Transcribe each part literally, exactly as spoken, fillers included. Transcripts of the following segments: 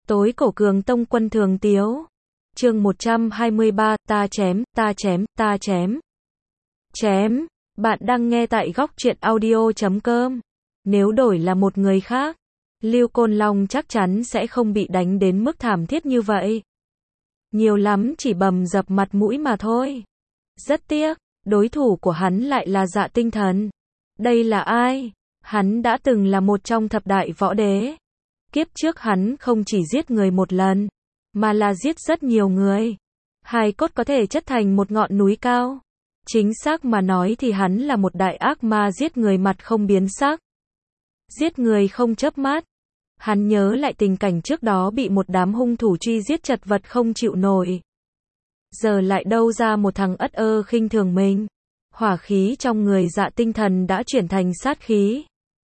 Tối cổ Cường Tông Quân Thường Tiếu. Chương một trăm hai mươi ba, ta chém, ta chém, ta chém. Chém, bạn đang nghe tại góc truyện audio chấm com. Nếu đổi là một người khác, Lưu Côn Long chắc chắn sẽ không bị đánh đến mức thảm thiết như vậy. Nhiều lắm chỉ bầm dập mặt mũi mà thôi. Rất tiếc, đối thủ của hắn lại là Dạ Tinh Thần. Đây là ai? Hắn đã từng là một trong thập đại võ đế. Kiếp trước hắn không chỉ giết người một lần, mà là giết rất nhiều người. Hài cốt có thể chất thành một ngọn núi cao. Chính xác mà nói thì hắn là một đại ác ma giết người mặt không biến sắc. Giết người không chớp mắt. Hắn nhớ lại tình cảnh trước đó bị một đám hung thủ truy giết chật vật không chịu nổi. Giờ lại đâu ra một thằng ất ơ khinh thường mình. Hỏa khí trong người Dạ Tinh Thần đã chuyển thành sát khí.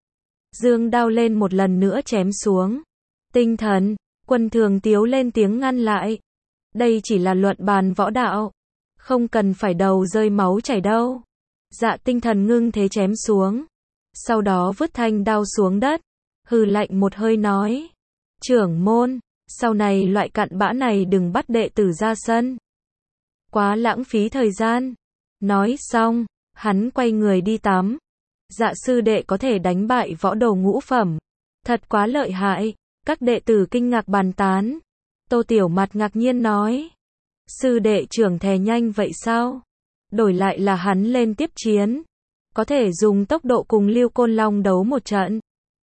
Dương đao lên một lần nữa chém xuống. Tinh Thần, Quân Thường Tiếu lên tiếng ngăn lại. Đây chỉ là luận bàn võ đạo. Không cần phải đầu rơi máu chảy đâu. Dạ Tinh Thần ngưng thế chém xuống. Sau đó vứt thanh đao xuống đất. Hừ lạnh một hơi nói. Trưởng môn, sau này loại cặn bã này đừng bắt đệ tử ra sân. Quá lãng phí thời gian. Nói xong, hắn quay người đi tắm. Dạ sư đệ có thể đánh bại võ đồ ngũ phẩm. Thật quá lợi hại. Các đệ tử kinh ngạc bàn tán. Tô Tiểu Mặt ngạc nhiên nói. Sư đệ trưởng thè nhanh vậy sao? Đổi lại là hắn lên tiếp chiến. Có thể dùng tốc độ cùng Lưu Côn Long đấu một trận.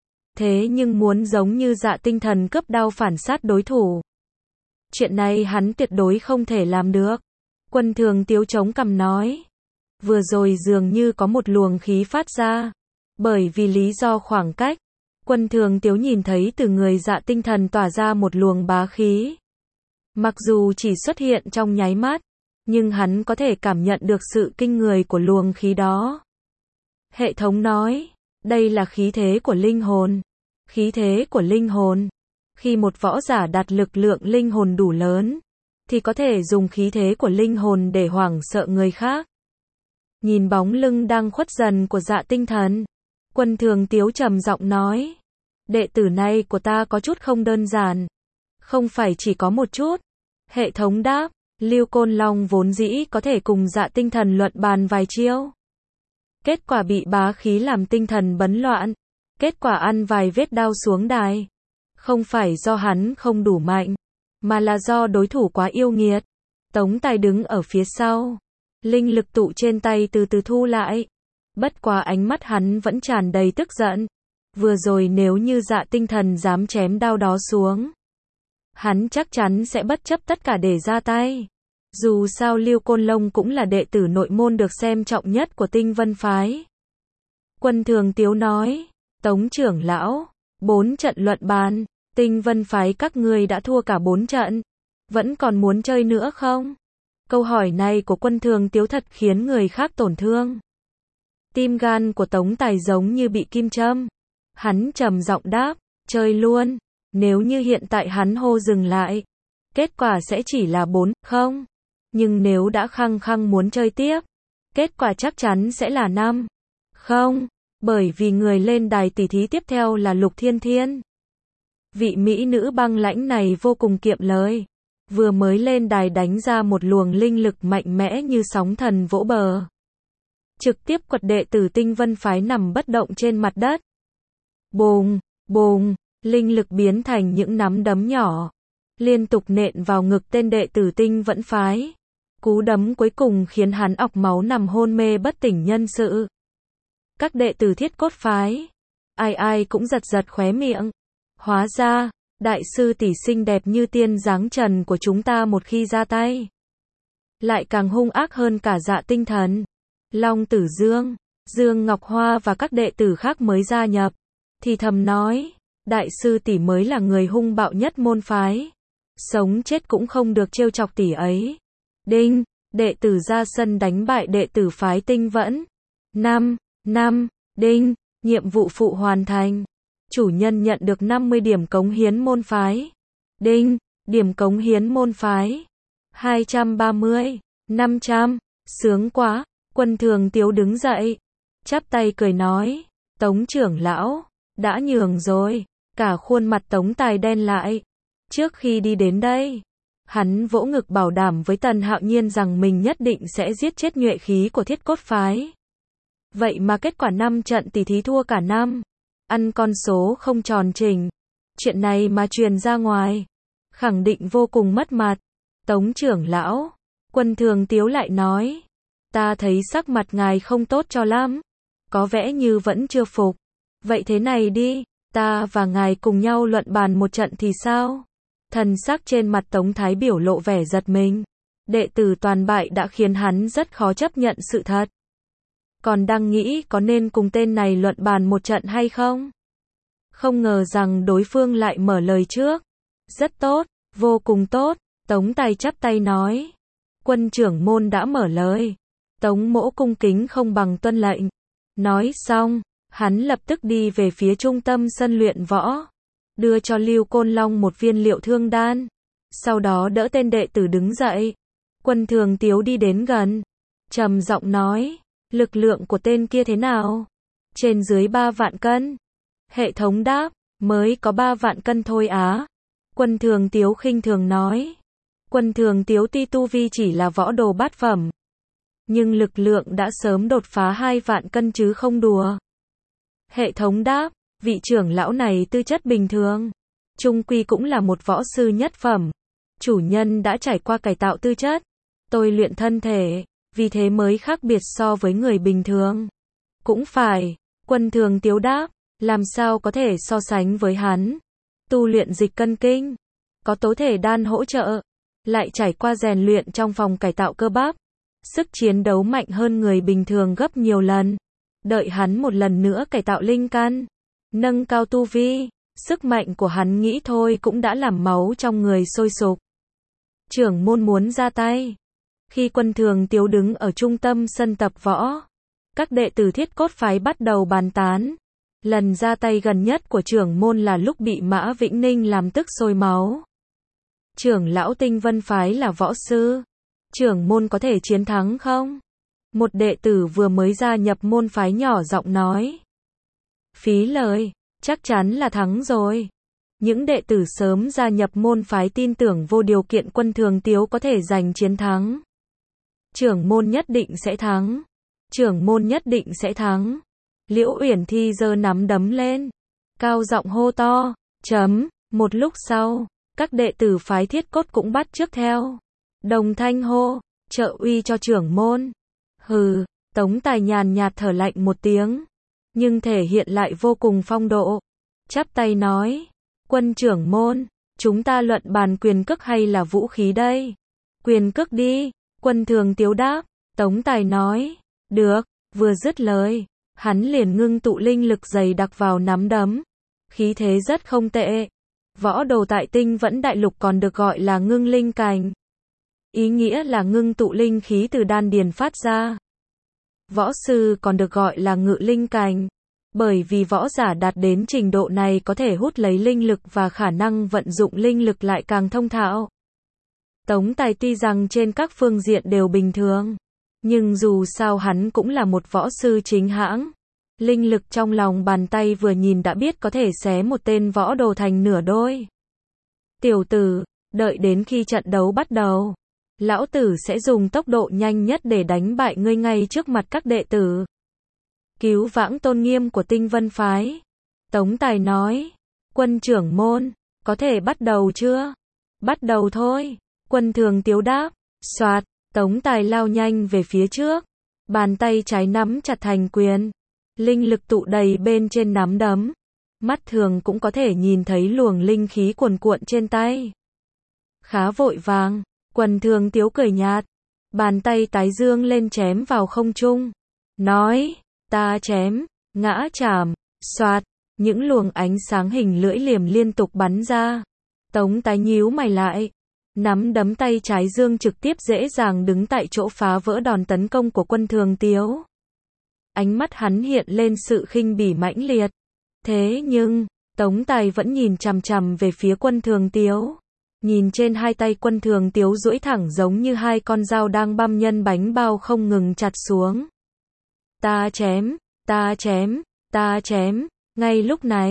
Thế nhưng muốn giống như Dạ Tinh Thần cướp đao phản sát đối thủ. Chuyện này hắn tuyệt đối không thể làm được. Quân Thường Tiếu chống cằm nói. Vừa rồi dường như có một luồng khí phát ra. Bởi vì lý do khoảng cách, Quân Thường Tiếu nhìn thấy từ người Dạ Tinh Thần tỏa ra một luồng bá khí. Mặc dù chỉ xuất hiện trong nháy mắt, nhưng hắn có thể cảm nhận được sự kinh người của luồng khí đó. Hệ thống nói, đây là khí thế của linh hồn. Khí thế của linh hồn. Khi một võ giả đạt lực lượng linh hồn đủ lớn, thì có thể dùng khí thế của linh hồn để hoảng sợ người khác. Nhìn bóng lưng đang khuất dần của Dạ Tinh Thần, Quân Thường Tiếu trầm giọng nói. Đệ tử này của ta có chút không đơn giản. Không phải chỉ có một chút. Hệ thống đáp, Lưu Côn Long vốn dĩ có thể cùng Dạ Tinh Thần luận bàn vài chiêu. Kết quả bị bá khí làm tinh thần bấn loạn. Kết quả ăn vài vết đao xuống đài. Không phải do hắn không đủ mạnh, mà là do đối thủ quá yêu nghiệt. Tống Tài đứng ở phía sau. Linh lực tụ trên tay từ từ thu lại. Bất quá ánh mắt hắn vẫn tràn đầy tức giận. Vừa rồi nếu như Dạ Tinh Thần dám chém đao đó xuống, hắn chắc chắn sẽ bất chấp tất cả để ra tay. Dù sao Lưu Côn Long cũng là đệ tử nội môn được xem trọng nhất của Tinh Vân Phái. Quân Thường Tiếu nói, Tống trưởng lão, bốn trận luận bàn, Tinh Vân Phái các ngươi đã thua cả bốn trận. Vẫn còn muốn chơi nữa không? Câu hỏi này của Quân Thường Tiếu thật khiến người khác tổn thương. Tim gan của Tống Tài giống như bị kim châm. Hắn trầm giọng đáp, chơi luôn. Nếu như hiện tại hắn hô dừng lại, kết quả sẽ chỉ là bốn không. Nhưng nếu đã khăng khăng muốn chơi tiếp, kết quả chắc chắn sẽ là năm không. Bởi vì người lên đài tỷ thí tiếp theo là Lục Thiên Thiên. Vị mỹ nữ băng lãnh này vô cùng kiệm lời. Vừa mới lên đài đánh ra một luồng linh lực mạnh mẽ như sóng thần vỗ bờ. Trực tiếp quật đệ tử Tinh Vân Phái nằm bất động trên mặt đất. Bùng, bùng, linh lực biến thành những nắm đấm nhỏ. Liên tục nện vào ngực tên đệ tử Tinh Vân Phái. Cú đấm cuối cùng khiến hắn ọc máu nằm hôn mê bất tỉnh nhân sự. Các đệ tử Thiết Cốt Phái, ai ai cũng giật giật khóe miệng. Hóa ra, đại sư tỷ xinh đẹp như tiên dáng trần của chúng ta một khi ra tay, lại càng hung ác hơn cả Dạ Tinh Thần. Long Tử Dương, Dương Ngọc Hoa và các đệ tử khác mới gia nhập, thì thầm nói, đại sư tỷ mới là người hung bạo nhất môn phái. Sống chết cũng không được trêu chọc tỷ ấy. Đinh, đệ tử ra sân đánh bại đệ tử phái Tinh Vẫn. Năm, năm, đinh, nhiệm vụ phụ hoàn thành. Chủ nhân nhận được năm mươi điểm cống hiến môn phái. Đinh, điểm cống hiến môn phái. hai trăm ba mươi, năm trăm, sướng quá. Quân Thường Tiếu đứng dậy, chắp tay cười nói, Tống trưởng lão, đã nhường rồi. Cả khuôn mặt Tống Tài đen lại. Trước khi đi đến đây, hắn vỗ ngực bảo đảm với Tần Hạo Nhiên rằng mình nhất định sẽ giết chết nhuệ khí của Thiết Cốt Phái. Vậy mà kết quả năm trận tỷ thí thua cả năm, ăn con số không tròn chỉnh. Chuyện này mà truyền ra ngoài, khẳng định vô cùng mất mặt. Tống trưởng lão, Quân Thường Tiếu lại nói, ta thấy sắc mặt ngài không tốt cho lắm, có vẻ như vẫn chưa phục. Vậy thế này đi, ta và ngài cùng nhau luận bàn một trận thì sao? Thần sắc trên mặt Tống Thái biểu lộ vẻ giật mình. Đệ tử toàn bại đã khiến hắn rất khó chấp nhận sự thật. Còn đang nghĩ có nên cùng tên này luận bàn một trận hay không? Không ngờ rằng đối phương lại mở lời trước. Rất tốt, vô cùng tốt, Tống Tài chắp tay nói. Quân trưởng môn đã mở lời. Tống Mỗ cung kính không bằng tuân lệnh. Nói xong, hắn lập tức đi về phía trung tâm sân luyện võ, đưa cho Lưu Côn Long một viên liệu thương đan. Sau đó đỡ tên đệ tử đứng dậy. Quân Thường Tiếu đi đến gần, trầm giọng nói, lực lượng của tên kia thế nào? Trên dưới ba vạn cân. Hệ thống đáp, mới có ba vạn cân thôi á. Quân Thường Tiếu khinh thường nói. Quân Thường Tiếu tuy tu vi chỉ là võ đồ bát phẩm, nhưng lực lượng đã sớm đột phá hai vạn cân chứ không đùa. Hệ thống đáp, vị trưởng lão này tư chất bình thường, chung quy cũng là một võ sư nhất phẩm. Chủ nhân đã trải qua cải tạo tư chất, tôi luyện thân thể, vì thế mới khác biệt so với người bình thường. Cũng phải, Quân Thường Tiếu đáp, làm sao có thể so sánh với hắn. Tu luyện dịch cân kinh, có tố thể đan hỗ trợ, lại trải qua rèn luyện trong phòng cải tạo cơ bắp. Sức chiến đấu mạnh hơn người bình thường gấp nhiều lần. Đợi hắn một lần nữa cải tạo linh căn, nâng cao tu vi, sức mạnh của hắn nghĩ thôi cũng đã làm máu trong người sôi sục. Trưởng môn muốn ra tay. Khi Quân Thường Tiếu đứng ở trung tâm sân tập võ, các đệ tử Thiết Cốt Phái bắt đầu bàn tán. Lần ra tay gần nhất của trưởng môn là lúc bị Mã Vĩnh Ninh làm tức sôi máu. Trưởng lão Tinh Vân Phái là võ sư, trưởng môn có thể chiến thắng không? Một đệ tử vừa mới gia nhập môn phái nhỏ giọng nói. Phí lời, chắc chắn là thắng rồi. Những đệ tử sớm gia nhập môn phái tin tưởng vô điều kiện Quân Thường Tiếu có thể giành chiến thắng. Trưởng môn nhất định sẽ thắng. Trưởng môn nhất định sẽ thắng. Liễu Uyển Thi giơ nắm đấm lên, cao giọng hô to, chấm. Một lúc sau, các đệ tử phái Thiết Cốt cũng bắt chước theo. Đồng thanh hô, trợ uy cho trưởng môn. Hừ, Tống Tài nhàn nhạt thở lạnh một tiếng, nhưng thể hiện lại vô cùng phong độ. Chắp tay nói, Quân trưởng môn, chúng ta luận bàn quyền cước hay là vũ khí đây? Quyền cước đi, Quân Thường Tiếu đáp. Tống Tài nói, được. Vừa dứt lời, hắn liền ngưng tụ linh lực dày đặc vào nắm đấm. Khí thế rất không tệ. Võ đồ tại Tinh Vẫn Đại Lục còn được gọi là ngưng linh cành. Ý nghĩa là ngưng tụ linh khí từ đan điền phát ra. Võ sư còn được gọi là ngự linh cành, bởi vì võ giả đạt đến trình độ này có thể hút lấy linh lực và khả năng vận dụng linh lực lại càng thông thạo. Tống Tài tuy rằng trên các phương diện đều bình thường, nhưng dù sao hắn cũng là một võ sư chính hãng. Linh lực trong lòng bàn tay vừa nhìn đã biết có thể xé một tên võ đồ thành nửa đôi. Tiểu tử, đợi đến khi trận đấu bắt đầu, lão tử sẽ dùng tốc độ nhanh nhất để đánh bại ngươi ngay trước mặt các đệ tử. Cứu vãng tôn nghiêm của Tinh Vân Phái. Tống Tài nói, Quân trưởng môn, có thể bắt đầu chưa? Bắt đầu thôi. Quân Thường Tiếu đáp. Soạt, Tống Tài lao nhanh về phía trước, bàn tay trái nắm chặt thành quyền, linh lực tụ đầy bên trên nắm đấm. Mắt thường cũng có thể nhìn thấy luồng linh khí cuồn cuộn trên tay. Khá vội vàng, Quân Thường Tiếu cười nhạt, bàn tay tái dương lên chém vào không trung, nói, ta chém, ngã chảm, xoạt, những luồng ánh sáng hình lưỡi liềm liên tục bắn ra. Tống Tái nhíu mày lại, nắm đấm tay trái dương trực tiếp dễ dàng đứng tại chỗ phá vỡ đòn tấn công của Quân Thường Tiếu. Ánh mắt hắn hiện lên sự khinh bỉ mãnh liệt. Thế nhưng, Tống Tài vẫn nhìn chằm chằm về phía Quân Thường Tiếu. Nhìn trên hai tay Quân Thường Tiếu duỗi thẳng giống như hai con dao đang băm nhân bánh bao không ngừng chặt xuống. Ta chém, ta chém, ta chém. Ngay lúc này,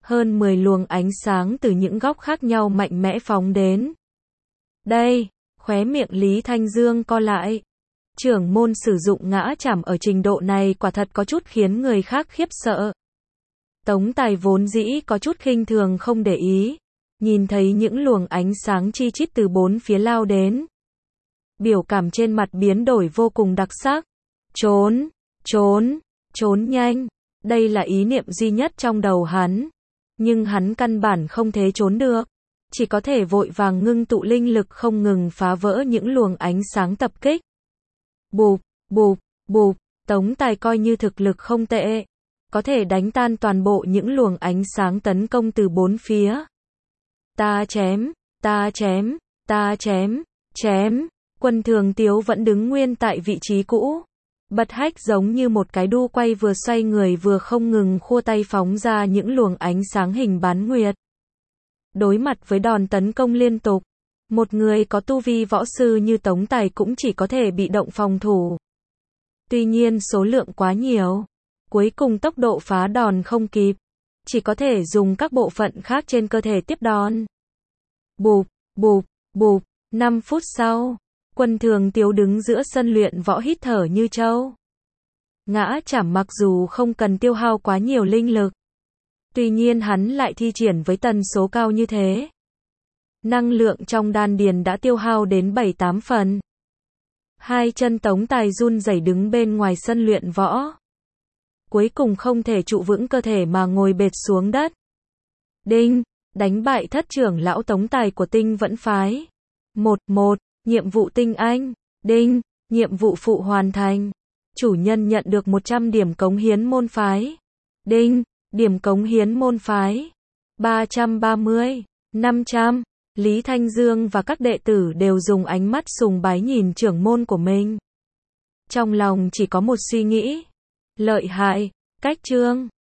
Hơn mười luồng ánh sáng từ những góc khác nhau mạnh mẽ phóng đến. Đây, khóe miệng Lý Thanh Dương co lại. Trưởng môn sử dụng ngã chảm ở trình độ này quả thật có chút khiến người khác khiếp sợ. Tống Tài vốn dĩ có chút khinh thường không để ý, nhìn thấy những luồng ánh sáng chi chít từ bốn phía lao đến. Biểu cảm trên mặt biến đổi vô cùng đặc sắc. Trốn, trốn, trốn nhanh. Đây là ý niệm duy nhất trong đầu hắn. Nhưng hắn căn bản không thể trốn được. Chỉ có thể vội vàng ngưng tụ linh lực không ngừng phá vỡ những luồng ánh sáng tập kích. Bụp, bụp, bụp, Tống Tài coi như thực lực không tệ. Có thể đánh tan toàn bộ những luồng ánh sáng tấn công từ bốn phía. Ta chém, ta chém, ta chém, chém. Quân Thường Tiếu vẫn đứng nguyên tại vị trí cũ. Bật hách giống như một cái đu quay vừa xoay người vừa không ngừng khua tay phóng ra những luồng ánh sáng hình bán nguyệt. Đối mặt với đòn tấn công liên tục, một người có tu vi võ sư như Tống Tài cũng chỉ có thể bị động phòng thủ. Tuy nhiên số lượng quá nhiều, cuối cùng tốc độ phá đòn không kịp, chỉ có thể dùng các bộ phận khác trên cơ thể tiếp đòn. Bụp, bụp, bụp, năm phút sau, Quân Thường Tiếu đứng giữa sân luyện võ hít thở như trâu. Ngã chảm mặc dù không cần tiêu hao quá nhiều linh lực, tuy nhiên hắn lại thi triển với tần số cao như thế. Năng lượng trong đan điền đã tiêu hao đến bảy tám phần. Hai chân Tống Tài run rẩy đứng bên ngoài sân luyện võ. Cuối cùng không thể trụ vững cơ thể mà ngồi bệt xuống đất. Đinh, đánh bại thất trưởng lão Tống Tài của Tinh Vẫn Phái. một một, nhiệm vụ tinh anh. Đinh, nhiệm vụ phụ hoàn thành. Chủ nhân nhận được một trăm điểm cống hiến môn phái. Đinh, điểm cống hiến môn phái. ba trăm ba mươi, năm trăm. Lý Thanh Dương và các đệ tử đều dùng ánh mắt sùng bái nhìn trưởng môn của mình. Trong lòng chỉ có một suy nghĩ. Lợi hại, cách chương.